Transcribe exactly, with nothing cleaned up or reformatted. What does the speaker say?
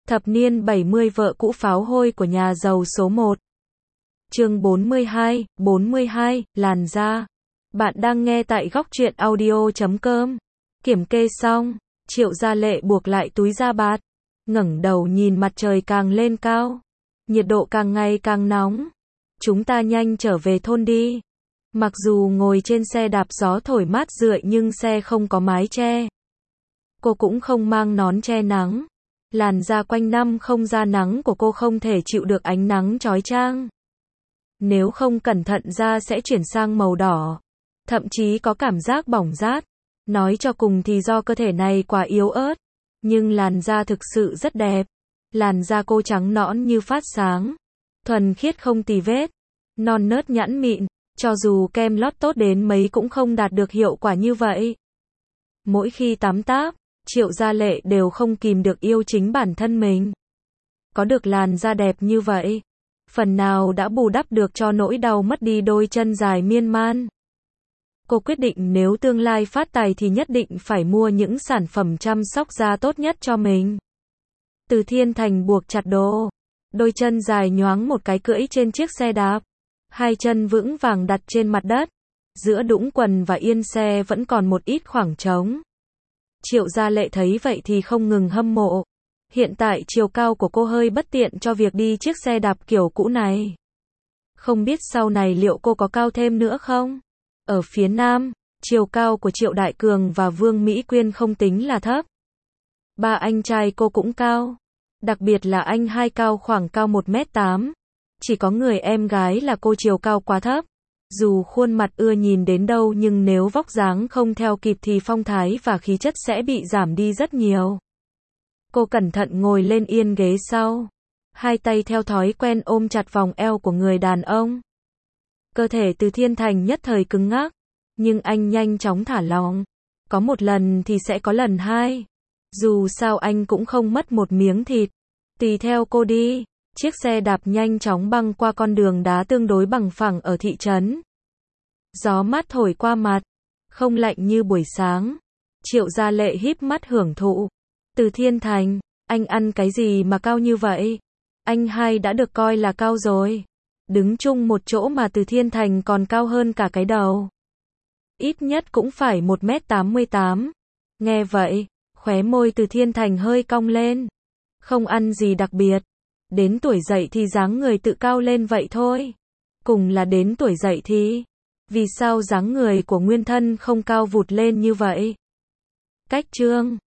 Thập niên bảy mươi vợ cũ pháo hôi của nhà giàu số một. Chương bốn mươi hai, bốn mươi hai, làn da. Bạn đang nghe tại góc truyện audio chấm com. Kiểm kê xong, Triệu Gia Lệ buộc lại túi da bạt, ngẩng đầu nhìn mặt trời càng lên cao, nhiệt độ càng ngày càng nóng. Chúng ta nhanh trở về thôn đi. Mặc dù ngồi trên xe đạp gió thổi mát rượi nhưng xe không có mái che. Cô cũng không mang nón che nắng. Làn da quanh năm không ra nắng của cô không thể chịu được ánh nắng chói chang. Nếu không cẩn thận da sẽ chuyển sang màu đỏ, thậm chí có cảm giác bỏng rát. Nói cho cùng thì do cơ thể này quá yếu ớt, nhưng làn da thực sự rất đẹp. Làn da cô trắng nõn như phát sáng, thuần khiết không tì vết, non nớt nhẵn mịn, cho dù kem lót tốt đến mấy cũng không đạt được hiệu quả như vậy. Mỗi khi tắm táp, Triệu Gia Lệ đều không kìm được yêu chính bản thân mình. Có được làn da đẹp như vậy, phần nào đã bù đắp được cho nỗi đau mất đi đôi chân dài miên man. Cô quyết định nếu tương lai phát tài thì nhất định phải mua những sản phẩm chăm sóc da tốt nhất cho mình. Từ Thiên Thành buộc chặt đồ, đôi chân dài nhoáng một cái cưỡi trên chiếc xe đạp, hai chân vững vàng đặt trên mặt đất, giữa đũng quần và yên xe vẫn còn một ít khoảng trống. Triệu Gia Lệ thấy vậy thì không ngừng hâm mộ. Hiện tại chiều cao của cô hơi bất tiện cho việc đi chiếc xe đạp kiểu cũ này. Không biết sau này liệu cô có cao thêm nữa không? Ở phía nam, chiều cao của Triệu Đại Cường và Vương Mỹ Quyên không tính là thấp. Ba anh trai cô cũng cao. Đặc biệt là anh hai cao khoảng cao một mét tám. Chỉ có người em gái là cô chiều cao quá thấp. Dù khuôn mặt ưa nhìn đến đâu nhưng nếu vóc dáng không theo kịp thì phong thái và khí chất sẽ bị giảm đi rất nhiều. Cô cẩn thận ngồi lên yên ghế sau, hai tay theo thói quen ôm chặt vòng eo của người đàn ông. Cơ thể Từ Thiên Thành nhất thời cứng ngắc, nhưng anh nhanh chóng thả lỏng. Có một lần thì sẽ có lần hai. Dù sao anh cũng không mất một miếng thịt. Tùy theo cô đi. Chiếc xe đạp nhanh chóng băng qua con đường đá tương đối bằng phẳng ở thị trấn. Gió mát thổi qua mặt, không lạnh như buổi sáng. Triệu Gia Lệ híp mắt hưởng thụ. Từ Thiên Thành, anh ăn cái gì mà cao như vậy? Anh hai đã được coi là cao rồi. Đứng chung một chỗ mà Từ Thiên Thành còn cao hơn cả cái đầu. Ít nhất cũng phải một mét tám mươi tám. Nghe vậy, khóe môi Từ Thiên Thành hơi cong lên. Không ăn gì đặc biệt. Đến tuổi dậy thì dáng người tự cao lên vậy thôi. Cùng là đến tuổi dậy thì, vì sao dáng người của nguyên thân không cao vụt lên như vậy? Cách chương